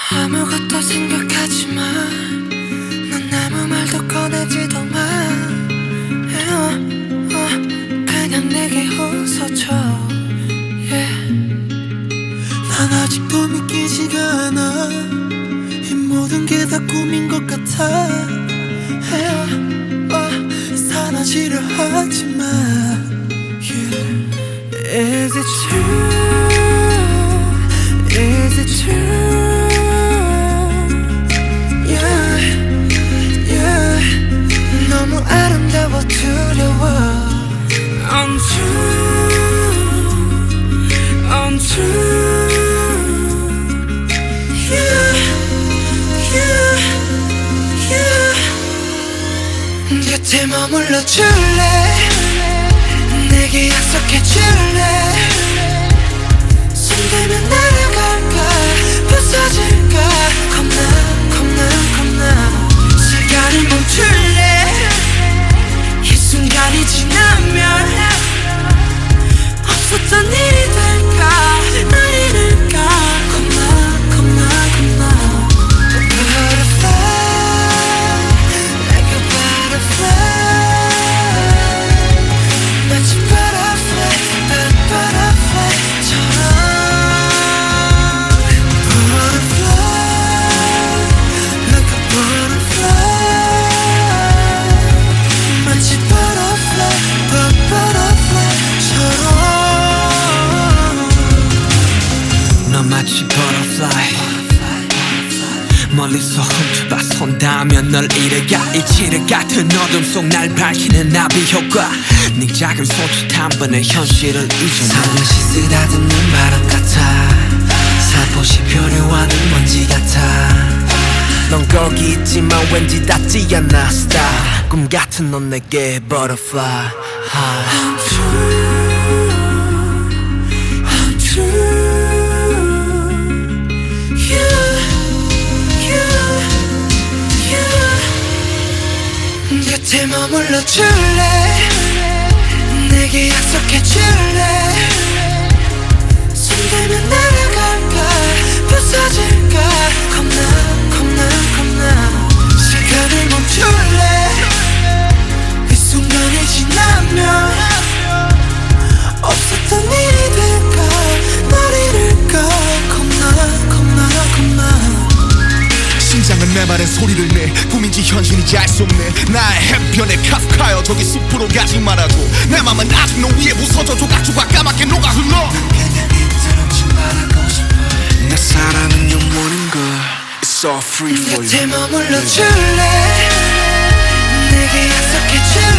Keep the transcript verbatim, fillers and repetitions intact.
아무것도 생각하지 마. 넌 아무 말도 꺼내지도 마. 어, 어, 그냥 내게 웃어줘. yeah. 난 아직도 믿기지가 않아. 이 모든 게 다 꿈인 것 같아. yeah. 어, 사라지려 하지 마. yeah. Is it true? Is it true? Yeah, yeah. 너무 아름다워 두려워. Untrue, untrue. Yeah, yeah, yeah. 곁에 머물러 줄래? 내게 약속해 줄래? 손대면 날아갈까? 부서질까? 겁나 겁나 겁나. 시간을 멈출래? 이 순간이 지나면 없었던 일이 될까? 날 잃을까? 겁나 겁나 겁나. A butterfly, like a butterfly. 마치 butterfly, but butterfly처럼. 마치 butterfly 멀리서 훔쳐봐 손닿으면 널 잃어가 이 칠흑 같은 어둠 속 날 밝히는 나비 효과 네 작은 손짓 한 번에 현실을 잊어놔 살며시 쓰다듬는 바람 같아 살포시 표류하는 먼지 같아 넌 거기 있지만 왠지 닿지 않아 star 꿈 같은 넌 내게 butterfly I'm true, I'm true. 곁에 머물러 줄래? 내게 약속해 줄래? 손대면 날아갈까? 부서질까? 겁나 겁나 겁나. 시간을 멈출래? 이 순간이 지나면 없었던 일이 될까? 날 잃을까? 겁나 겁나 겁나. 심장은 내 말에 소리를 내 꿈인지 현실인지 알 수 없네 나의 해변에 카프카여 저기 숲으로 가지 말아줘 내 맘은 아직 너 위에 부서져 조각조각 까맣게 녹아 흘러 그냥 이토록 좀 바라고 싶어. 내 사랑은 영원인 걸 It's all free for you 곁에 머물러 줄래? 내게 약속해 줄래?